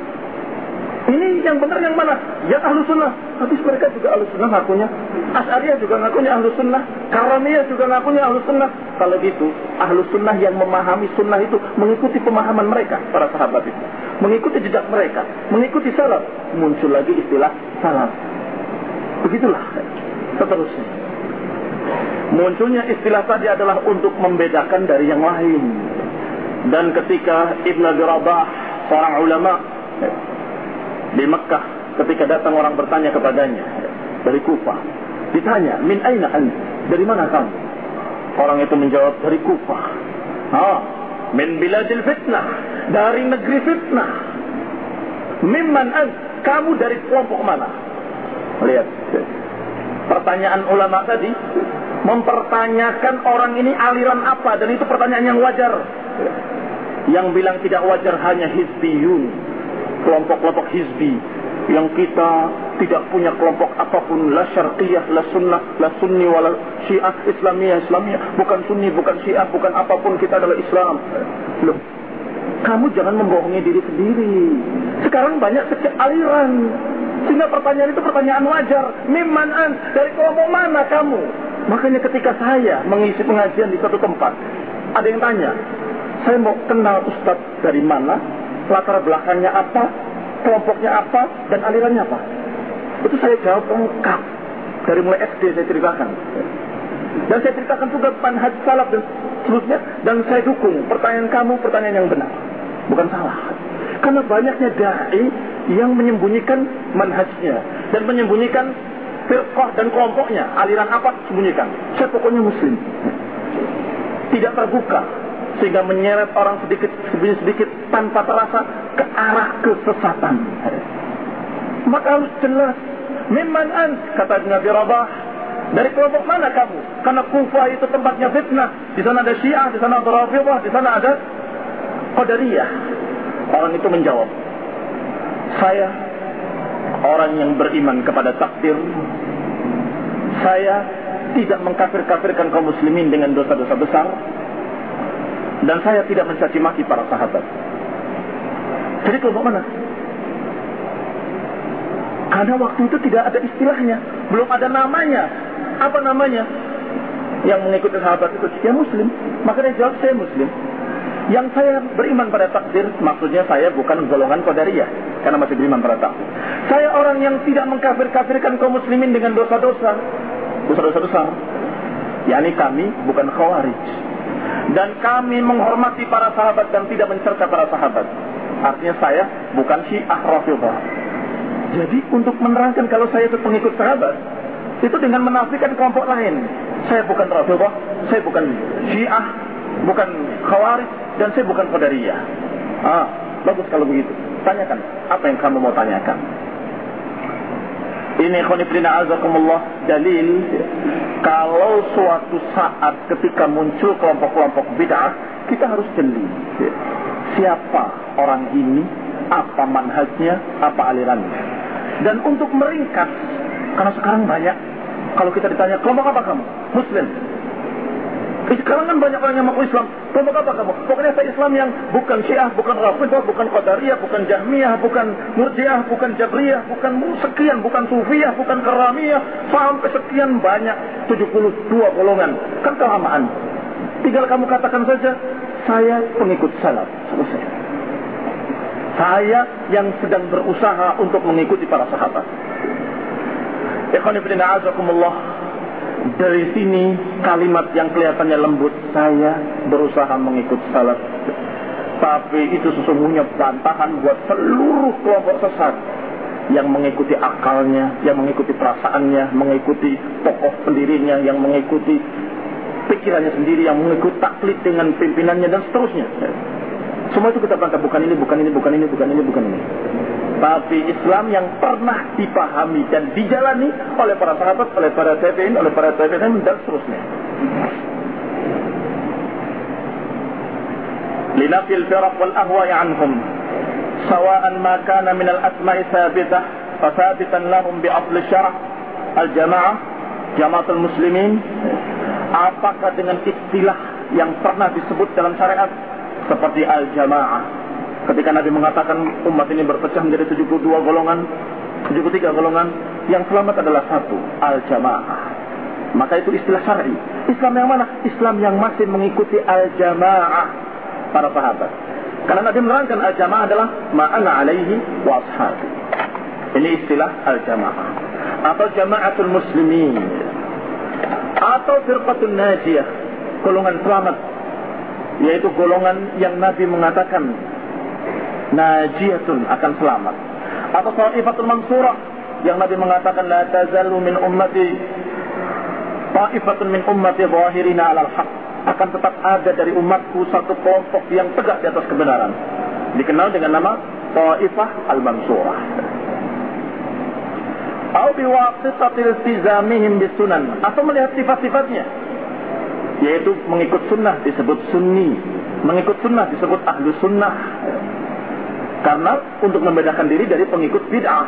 Ini yang benar yang mana? Yang Ahlus Sunnah. Tapi mereka juga Ahlus Sunnah ngakunya. Asy'ariyah juga ngakunya Ahlus Sunnah. Karamiyah juga ngakunya Ahlus Sunnah. Kalau gitu, Ahlus Sunnah yang memahami sunnah itu mengikuti pemahaman mereka, para sahabat itu, mengikuti jejak mereka, mengikuti salaf. Muncul lagi istilah salaf. Begitulah seterusnya. Munculnya istilah tadi adalah untuk membedakan dari yang lain. Dan ketika Ibn Abi Rabah, seorang ulama di Mekah, ketika datang orang bertanya kepadanya dari Kufah, ditanya, min aina anta? Dari mana kamu? Orang itu menjawab, dari Kufah. Ah, min biladil fitnah, dari negeri fitnah. Mimman ant? Kamu dari kelompok mana? Lihat, pertanyaan ulama tadi mempertanyakan orang ini aliran apa, dan itu pertanyaan yang wajar. Yang bilang tidak wajar hanya hizbiyun, kelompok-kelompok hizbi, yang kita tidak punya kelompok apapun, la syarqiyah, la sunnah, la sunni, wala syiah, islamiyah, islamiyah, bukan sunni, bukan syiah, bukan apapun, kita adalah Islam. Loh, kamu jangan membohongi diri sendiri. Sekarang banyak sekali aliran, sehingga pertanyaan itu pertanyaan wajar. Mimman an? Dari kelompok mana kamu? Makanya ketika saya mengisi pengajian di satu tempat, ada yang tanya, saya mau kenal Ustadz dari mana, latar belakangnya apa, kelompoknya apa, dan alirannya apa. Itu saya jawab lengkap. Dari mulai S D saya ceritakan. Dan saya ceritakan juga manhaj salaf dan seterusnya. Dan saya dukung pertanyaan kamu, pertanyaan yang benar, bukan salah. Karena banyaknya da'i yang menyembunyikan manhajnya dan menyembunyikan firqah dan kelompoknya. Aliran apa? Sembunyikan. Saya pokoknya muslim. Tidak terbuka, sehingga menyeret orang sedikit sedikit tanpa terasa ke arah kesesatan. Maka harus jelas. Mimman an? Kata Nabi Rabah, dari kelompok mana kamu? Karena Kufah itu tempatnya fitnah. Di sana ada Syiah, di sana ada Rafidhah, di sana ada Qadariyah. Orang itu menjawab, saya orang yang beriman kepada takdir. Saya tidak mengkafir-kafirkan kaum muslimin dengan dosa-dosa besar. Dan saya tidak mencaci maki para sahabat. Jadi kelompok mana? Karena waktu itu tidak ada istilahnya, belum ada namanya. Apa namanya? Yang mengikuti sahabat itu, ya muslim. Makanya jawab, saya muslim. Yang saya beriman pada takdir, maksudnya saya bukan golongan Qadariyah, karena masih beriman pada takdir. Saya orang yang tidak mengkafir-kafirkan kaum muslimin dengan dosa-dosa, dosa-dosa besar. yakni kami bukan khawarij. Dan kami menghormati para sahabat dan tidak mencerca para sahabat. Artinya saya bukan Syiah Rafidhah. Jadi untuk menerangkan kalau saya itu pengikut sahabat, itu dengan menafikan kelompok lain. Saya bukan Rafidhah, saya bukan Syiah, bukan Khawarij, dan saya bukan Qadariyah. Ah, bagus kalau begitu. Tanyakan apa yang kamu mau tanyakan. Ini khonifrina azakumullah dalil kalau suatu saat ketika muncul kelompok-kelompok bid'ah, kita harus jeli siapa orang ini, apa manhajnya, apa alirannya. Dan untuk meringkas, karena sekarang banyak, kalau kita ditanya, kelompok apa kamu? Muslim. Sekarang kan banyak orang yang mengaku Islam. Kelompok apa kamu? Pokoknya saya Islam yang bukan Syiah, bukan Rafidah, bukan Qadariyah, bukan Jahmiyah, bukan Murji'ah, bukan Jabriyah, bukan sekian, bukan Sufiyah, bukan Karamiyah, sampai sekian banyak, tujuh puluh dua golongan. Kan kelamaan. Tinggal kamu katakan saja, saya pengikut salaf. Selesai. Saya yang sedang berusaha untuk mengikuti para sahabat. Ikhwan fillah a'azakumullah. Dari sini kalimat yang kelihatannya lembut, saya berusaha mengikut salaf. Tapi itu sesungguhnya bantahan buat seluruh kelompok sesat yang mengikuti akalnya, yang mengikuti perasaannya, mengikuti tokoh pendirinya, yang mengikuti pikirannya sendiri, yang mengikuti taklid dengan pimpinannya dan seterusnya. Semua itu kita bantah, bukan ini, bukan ini, bukan ini, bukan ini, bukan ini. Tapi Islam yang pernah dipahami dan dijalani oleh para sahabat, oleh para tabi'in, oleh para tabi'in dan seterusnya. Linafil firaq wal ahwa'i anhum sawa'an ma kana min al-asma'i thabitah fa thabitan lahum bi asl syarah al-jama'ah jama'atul muslimin. Apakah dengan istilah yang pernah disebut dalam syariat seperti al-jama'ah, ketika Nabi mengatakan umat ini berpecah menjadi tujuh puluh dua golongan, tujuh puluh tiga golongan, yang selamat adalah satu, al-jamaah. Maka itu istilah syar'i. Islam yang mana? Islam yang masih mengikuti al-jamaah para sahabat. Karena Nabi menerangkan al-jamaah adalah ma'ana alaihi wa ashabi. Ini istilah al-jamaah. Atau jama'atul muslimin. Atau firqatul najiyah, golongan selamat. Yaitu golongan yang Nabi mengatakan najiyatun, akan selamat. Atau ta'ifatul mansurah, yang Nabi mengatakan la tazalu min ummati ta'ifatun min ummati zahirina 'alal haq, akan tetap ada dari umatku satu kelompok yang tegak di atas kebenaran, dikenal dengan nama ta'ifah al-mansurah. Atau biwasitatil iltizamihim bisunan, atau melihat sifat-sifatnya, yaitu mengikut sunnah disebut sunni, mengikut sunnah disebut ahlu sunnah. Karena untuk membedakan diri dari pengikut bid'ah.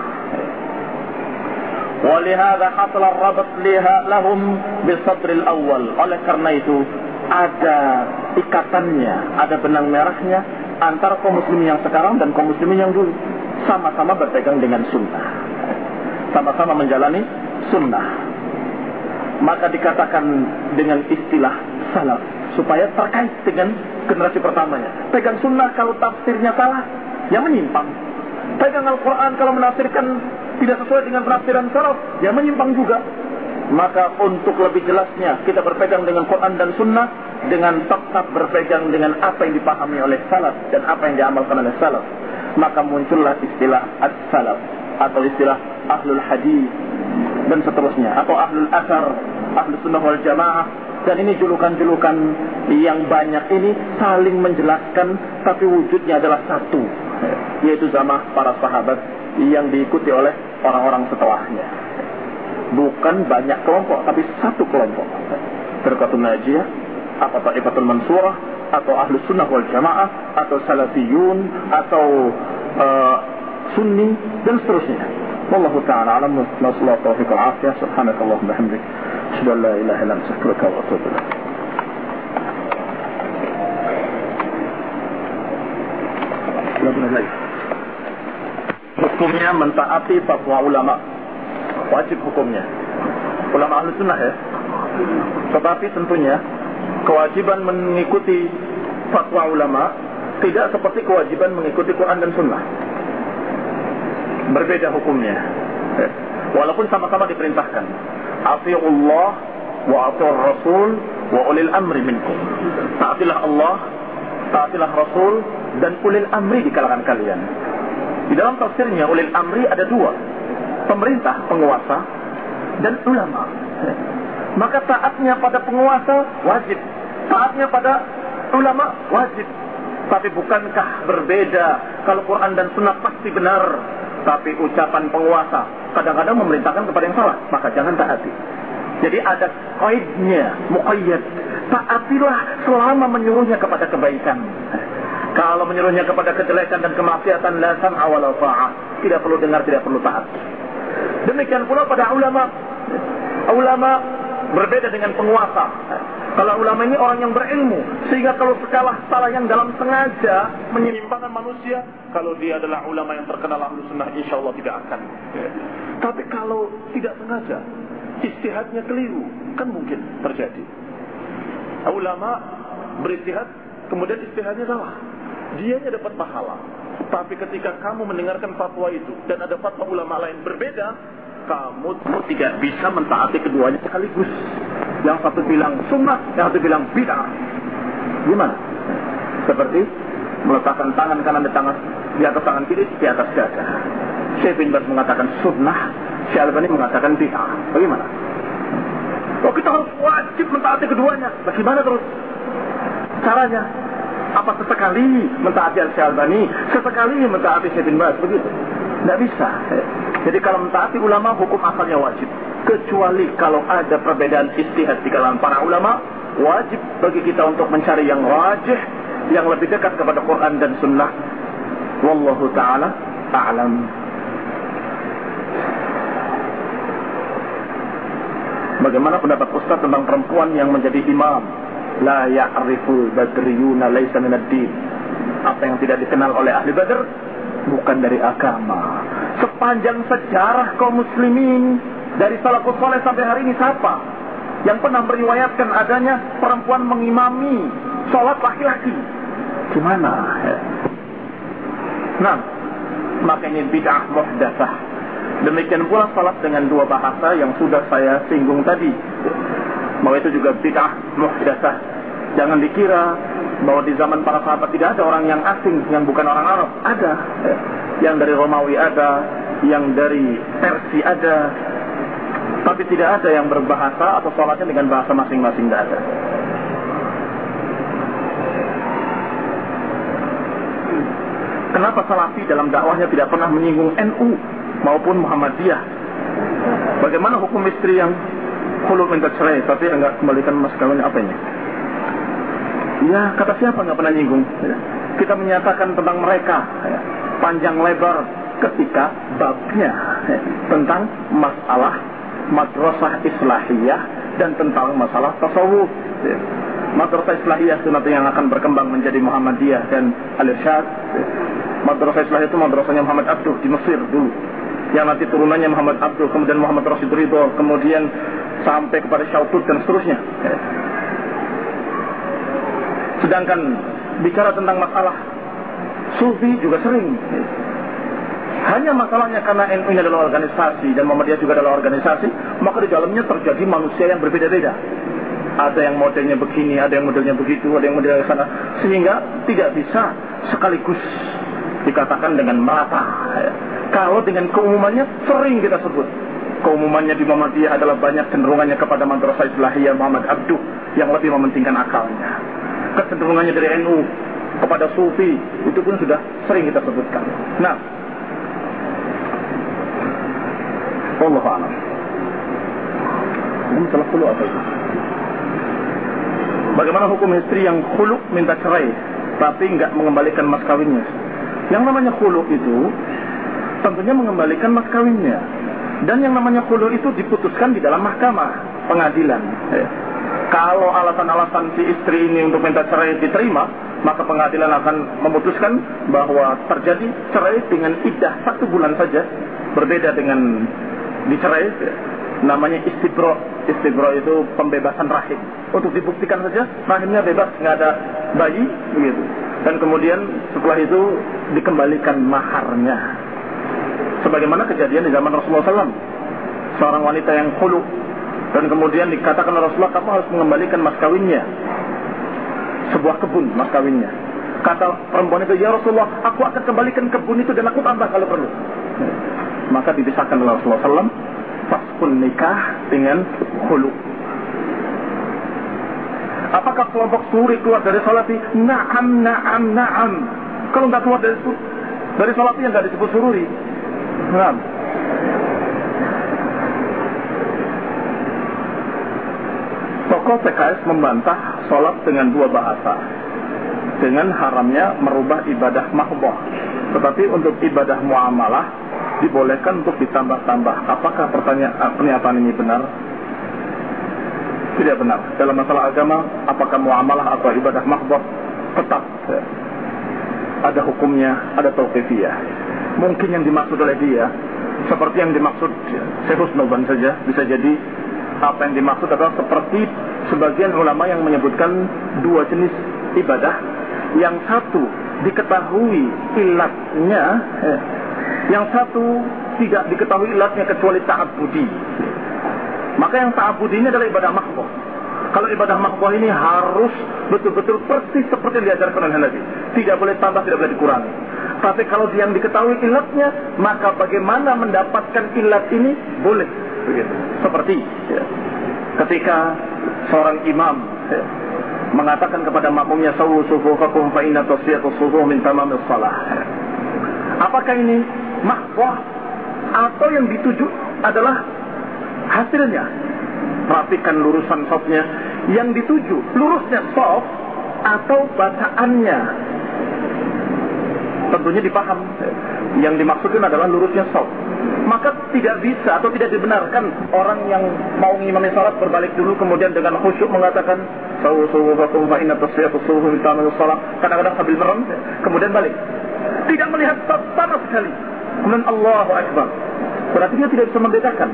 Walihada hasal ar-rabat liha lahum bisadril awal. Oleh karena itu ada ikatannya, ada benang merahnya antara kaum muslimin yang sekarang dan kaum muslimin yang dulu. Sama-sama berpegang dengan sunnah, sama-sama menjalani sunnah. Maka dikatakan dengan istilah salaf supaya terkait dengan generasi pertamanya. Pegang sunnah kalau tafsirnya salah, yang menyimpang. Pegang Al-Quran kalau menafsirkan tidak sesuai dengan penafsiran salaf, yang menyimpang juga. Maka untuk lebih jelasnya kita berpegang dengan Quran dan Sunnah, dengan tetap berpegang dengan apa yang dipahami oleh salaf dan apa yang diamalkan oleh salaf. Maka muncullah istilah as-salaf atau istilah ahlul hadis dan seterusnya, atau ahlul asar, ahlus sunnah wal jamaah. Dan ini julukan-julukan yang banyak ini saling menjelaskan, tapi wujudnya adalah satu, yaitu zaman para sahabat yang diikuti oleh orang-orang setelahnya. Bukan banyak kelompok, tapi satu kelompok. Firqatul najiyah, atau ta'ifatul mansurah, atau ahlus sunnah wal jamaah, atau salafiyun, atau uh, sunni, dan seterusnya. Wallahu ta'ala alam, nasallahu taufiq al-afiyah, subhanakallahumma bihamdik, asyhadu an la ilaha illa anta, astaghfiruka wa atubu ilaik. Hukumnya mentaati fatwa ulama, wajib hukumnya. Ulama ahli sunnah ya. Tetapi tentunya kewajiban mengikuti fatwa ulama tidak seperti kewajiban mengikuti Quran dan Sunnah. Berbeda hukumnya. Walaupun sama-sama diperintahkan. Ati'ullah wa ati'ur rasul wa ulil amri minkum. Taatilah Allah, taatilah Rasul, dan ulil amri di kalangan kalian. Di dalam tafsirnya ulil amri ada dua, pemerintah, penguasa, dan ulama. Maka taatnya pada penguasa wajib, taatnya pada ulama wajib. Tapi bukankah berbeda kalau Quran dan Sunnah pasti benar, tapi ucapan penguasa kadang-kadang memerintahkan kepada yang salah, maka jangan taati. Jadi ada qaidnya, muqayyad. Taatilah selama menyuruhnya kepada kebaikan. Kalau menyuruhnya kepada kejelekan dan kemaksiatan, la sam'a wa la ta'ah. Tidak perlu dengar, tidak perlu taat. Demikian pula pada ulama. Ulama berbeda dengan penguasa. Kalau ulama ini orang yang berilmu, sehingga kalau salah salah yang dalam sengaja menyimpangkan manusia, kalau dia adalah ulama yang terkenal Ahlus Sunnah, insya Allah tidak akan. Tapi kalau tidak sengaja, ijtihadnya keliru, kan mungkin terjadi. Ulama beristihad, kemudian ijtihadnya salah, dianya dapat pahala. Tapi ketika kamu mendengarkan fatwa itu dan ada fatwa ulama lain berbeda, kamu tidak bisa mentaati keduanya sekaligus. Yang satu bilang sunnah, yang satu bilang bid'ah. Gimana? Seperti meletakkan tangan kanan di tangan di atas tangan kiri di atas dada. Syekh bin Baz mengatakan sunnah, Syekh Albani mengatakan bid'ah. Bagaimana? Oh, kita harus wajib mentaati keduanya. Bagaimana terus caranya? Apa sesekali mentaati Syekh Albani, sesekali mentaati Syekh bin Baz, begitu? Tidak bisa. Jadi kalau mentaati ulama, hukum asalnya wajib. Kecuali kalau ada perbedaan ijtihad di kalangan para ulama, wajib bagi kita untuk mencari yang rajih, yang lebih dekat kepada Quran dan Sunnah. Wallahu ta'ala a'lam. Bagaimana pendapat Ustaz tentang perempuan yang menjadi imam? La ya'riful badriyuna laysa minad din. Apa yang tidak dikenal oleh ahli Badr bukan dari agama. Sepanjang sejarah kaum muslimin dari salafus saleh sampai hari ini, siapa yang pernah meriwayatkan adanya perempuan mengimami sholat laki-laki? Gimana? Nah, maka ini bid'ah muhdatsah. Demikian pula salat dengan dua bahasa yang sudah saya singgung tadi, bahwa itu juga bid'ah muhdatsah. Jangan dikira bahwa di zaman para sahabat tidak ada orang yang asing, yang bukan orang Arab. Ada. Yang dari Romawi ada, yang dari Persia ada. Tapi tidak ada yang berbahasa atau sholatnya dengan bahasa masing-masing, tidak ada. Kenapa Salafi dalam dakwahnya tidak pernah menyinggung N U maupun Muhammadiyah? Bagaimana hukum istri yang khulu minta cerai tapi enggak kembalikan mas kawinnya, apa ini? Ya, kata siapa nggak pernah nyinggung? Ya. Kita menyatakan tentang mereka ya, panjang lebar ketika babnya ya, tentang masalah madrasah islahiyah dan tentang masalah tasawuf. Ya. Madrasah islahiyah itu nanti yang akan berkembang menjadi Muhammadiyah dan Al-Irsyad. Ya. Madrasah islahiyah itu madrasahnya Muhammad Abduh di Mesir dulu. Yang nanti turunannya Muhammad Abduh, kemudian Muhammad Rashid Ridho, kemudian sampai kepada Syautut dan seterusnya. Ya. Sedangkan bicara tentang masalah Sufi juga sering. Hanya masalahnya karena N U ini adalah organisasi dan Muhammadiyah juga adalah organisasi, maka di dalamnya terjadi manusia yang berbeda-beda. Ada yang modelnya begini, ada yang modelnya begitu, ada yang modelnya sana, sehingga tidak bisa sekaligus dikatakan dengan merata. Kalau dengan keumumannya sering kita sebut. Keumumannya di Muhammadiyah adalah banyak cenderungannya kepada madrasah islahiyah Muhammad Abduh yang lebih mementingkan akalnya. Kecenderungannya dari N U kepada Sufi itu pun sudah sering kita sebutkan. Nah, wallahu a'lam. Ini salah khulu apa itu? Bagaimana hukum istri yang khulu minta cerai tapi enggak mengembalikan mas kawinnya? Yang namanya khulu itu tentunya mengembalikan mas kawinnya. Dan yang namanya khulu itu diputuskan di dalam mahkamah pengadilan. Ya. Kalau alasan-alasan si istri ini untuk minta cerai diterima, maka pengadilan akan memutuskan bahwa terjadi cerai dengan iddah satu bulan saja, berbeda dengan dicerai. Namanya istibro. Istibro itu pembebasan rahim. Untuk dibuktikan saja rahimnya bebas, nggak ada bayi, begitu. Dan kemudian setelah itu dikembalikan maharnya. Sebagaimana kejadian di zaman Rasulullah shallallahu alaihi wasallam, seorang wanita yang khulu. Dan kemudian dikatakan oleh Rasulullah, kamu harus mengembalikan mas kawinnya. Sebuah kebun mas kawinnya. Kata perempuan itu, ya Rasulullah, aku akan kembalikan kebun itu dan aku tambah kalau perlu. Maka dipisahkan oleh Rasulullah shallallahu alaihi wasallam faskun nikah dengan khulu. Apakah kelompok Suri keluar dari Salafi? Naam, naam, naam. Kalau nggak keluar dari dari Salafi yang nggak disebut Sururi. Naam. Tokoh P K S membantah sholat dengan dua bahasa. dengan haramnya merubah ibadah mahdoh. Tetapi untuk ibadah muamalah dibolehkan untuk ditambah-tambah. Apakah pertanyaan pernyataan ini benar? Tidak benar. Dalam masalah agama, apakah muamalah atau ibadah mahdoh tetap ada hukumnya, ada tauqifiyah. Mungkin yang dimaksud oleh dia seperti yang dimaksud Syekh Husnuban saja, bisa jadi apa yang dimaksud adalah seperti sebagian ulama yang menyebutkan dua jenis ibadah. Yang satu diketahui ilatnya, eh, yang satu tidak diketahui ilatnya kecuali ta'abbudi. Maka yang ta'abbudi ini adalah ibadah mahdoh. Kalau ibadah mahdoh ini harus betul-betul persis seperti yang diajarkan oleh Nabi. Tidak boleh tambah, tidak boleh dikurangi. Tapi kalau yang diketahui ilatnya, maka bagaimana mendapatkan ilat ini? Boleh. Begitu. Seperti ya, ketika seorang imam ya, mengatakan kepada makmumnya, sawu sufufakum fa inna tasfiyatus sufuh min tamamis shalah. Apakah ini mahdoh atau yang dituju adalah hasilnya? Rapikan lurusan sofnya. Yang dituju lurusnya sof atau bacaannya? Tentunya dipaham. Yang dimaksudkan adalah lurusnya sof. Maka tidak bisa atau tidak dibenarkan orang yang mau ngimami salat berbalik dulu kemudian dengan khusyuk mengatakan sawu sufufakum fa inna tasfiyatus sufuh min tamamis shalah, kadang-kadang sambil merem kemudian balik. Tidak melihat sof sama sekali. Kemudian Allahu Akbar. Berarti dia tidak bisa membedakan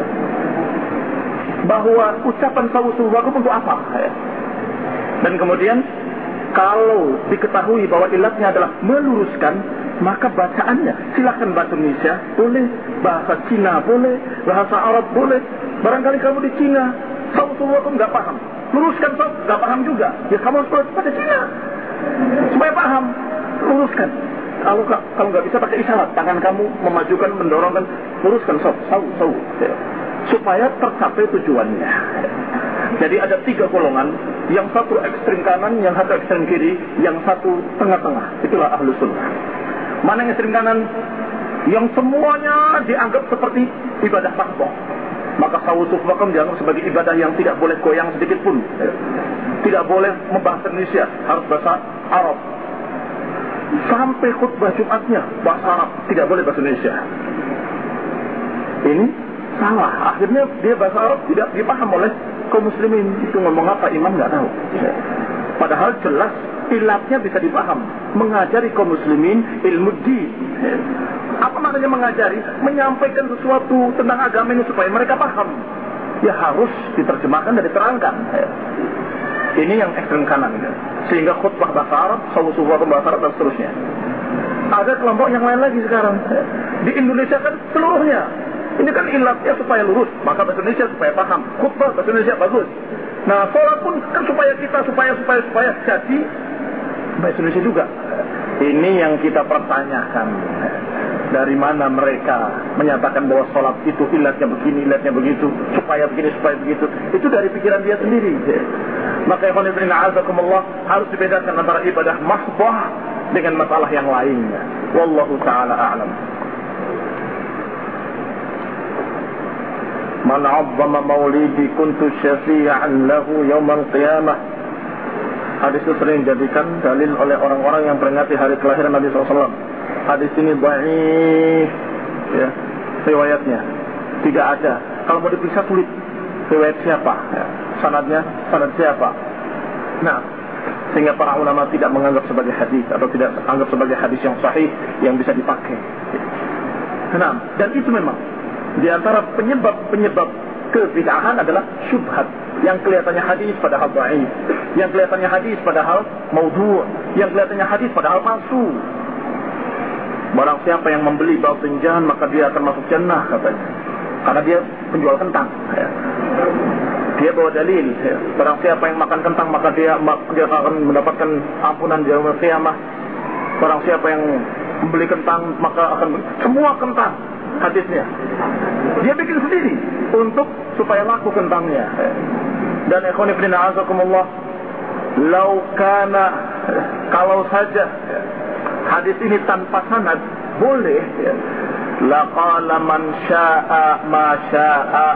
bahwa ucapan sawu sufufakum untuk apa. Dan kemudian kalau diketahui bahwa ilatnya adalah meluruskan, maka bacaannya silakan bahasa Indonesia boleh, bahasa Cina boleh, bahasa Arab boleh. Barangkali kamu di Cina sawu sufufakum nggak paham, luruskan sawu nggak paham juga, ya kamu harus pada Cina supaya paham, luruskan. Kalau kalau nggak bisa pakai isyarat, tangan kamu memajukan, mendorongkan, luruskan sawu sawu sawu ya, supaya tercapai tujuannya. Jadi ada tiga golongan, yang satu ekstrem kanan, yang satu ekstrem kiri, yang satu tengah-tengah. Itulah ahlu sunnah. Mana yang ekstrem kanan? Yang semuanya dianggap seperti ibadah mahdoh. Maka sawu sufufakum dianggap sebagai ibadah yang tidak boleh goyang sedikit pun. Tidak boleh membahas Indonesia, harus bahasa Arab. Sampai khutbah Jumatnya bahasa Arab, tidak boleh bahasa Indonesia. Ini salah. Akhirnya dia bahasa Arab tidak dipaham oleh kaum muslimin. Itu ngomong apa imam nggak tahu. Padahal jelas ilatnya bisa dipaham. Mengajari kaum muslimin ilmu din. Apa maknanya mengajari? Menyampaikan sesuatu tentang agama ini supaya mereka paham. Ya harus diterjemahkan dan diterangkan. Ini yang ekstrem kanan. Sehingga khutbah bahasa Arab, sawu sufufakum bahasa Arab dan seterusnya. Ada kelompok yang lain lagi sekarang. Di Indonesia kan seluruhnya. Ini kan ilatnya supaya lurus, maka bahasa Indonesia supaya paham. Khutbah bahasa Indonesia bagus. Nah, sholat pun kan supaya kita supaya supaya supaya jadi bahasa Indonesia juga. Ini yang kita pertanyakan. Dari mana mereka menyatakan bahwa sholat itu ilatnya begini, ilatnya begitu, supaya begini, supaya begitu. Itu dari pikiran dia sendiri. Maka ikhwan fillah azakumullah, harus dibedakan antara ibadah mahdoh dengan masalah yang lainnya. Wallahu ta'ala a'lam. Man 'azzama maulidi kuntu syafi'an lahu yaumal qiyamah. Hadis itu sering dijadikan dalil oleh orang-orang yang peringati hari kelahiran Nabi shallallahu alaihi wasallam. Hadis ini dhaif ya, riwayatnya tidak ada. Kalau mau diperiksa sulit. Riwayat siapa? Ya. Sanadnya, sanad siapa? Nah, sehingga para ulama tidak menganggap sebagai hadis atau tidak anggap sebagai hadis yang sahih yang bisa dipakai. Nah, dan itu memang di antara penyebab-penyebab kebid'ahan adalah syubhat. Yang kelihatannya hadis padahal dhaif, yang kelihatannya hadis padahal maudhu', yang kelihatannya hadis padahal palsu. Barang siapa yang membeli batinjan maka dia akan masuk jannah katanya. Karena dia penjual kentang. Ya. Dia bawa dalil. Ya. Barang siapa yang makan kentang maka dia, dia akan mendapatkan ampunan di yaumul qiyamah. Barang siapa yang membeli kentang maka akan semua kentang hadisnya. Dia bikin sendiri untuk supaya laku kentangnya. Ya. Dan ikhwan fillah azakumullah, lau kana, kalau saja ya, hadis ini tanpa sanad boleh ya. Laqala man syaa ma syaa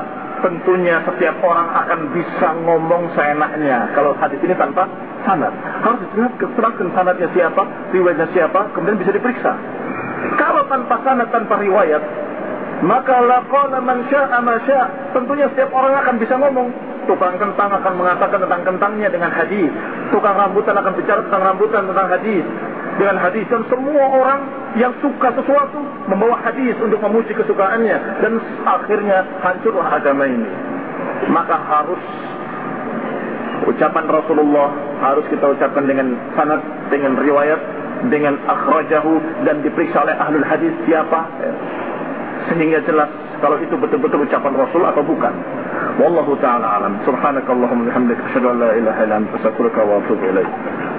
tentunya setiap orang akan bisa ngomong seenaknya. Kalau hadis ini tanpa sanad, harus dijelaskan sanadnya siapa, riwayatnya siapa, kemudian bisa diperiksa. Kalau tanpa sanad, tanpa riwayat, maka laqala man syaa ma syaa, tentunya setiap orang akan bisa ngomong. Tukang kentang akan mengatakan tentang kentangnya dengan hadis, tukang rambutan akan bicara tentang rambutan tentang hadis dengan hadis, dan semua orang yang suka sesuatu membawa hadis untuk memuji kesukaannya, dan akhirnya hancurlah agama ini. Maka harus ucapan Rasulullah harus kita ucapkan dengan sanad, dengan riwayat, dengan akhrajahu, dan diperiksa oleh ahlul hadis siapa, sehingga jelas kalau itu betul-betul ucapan Rasul atau bukan. Wallahu ta'ala alam. Subhanakallahumma wa bihamdika asyhadu an la ilaha illa anta astaghfiruka wa atubu ilaik.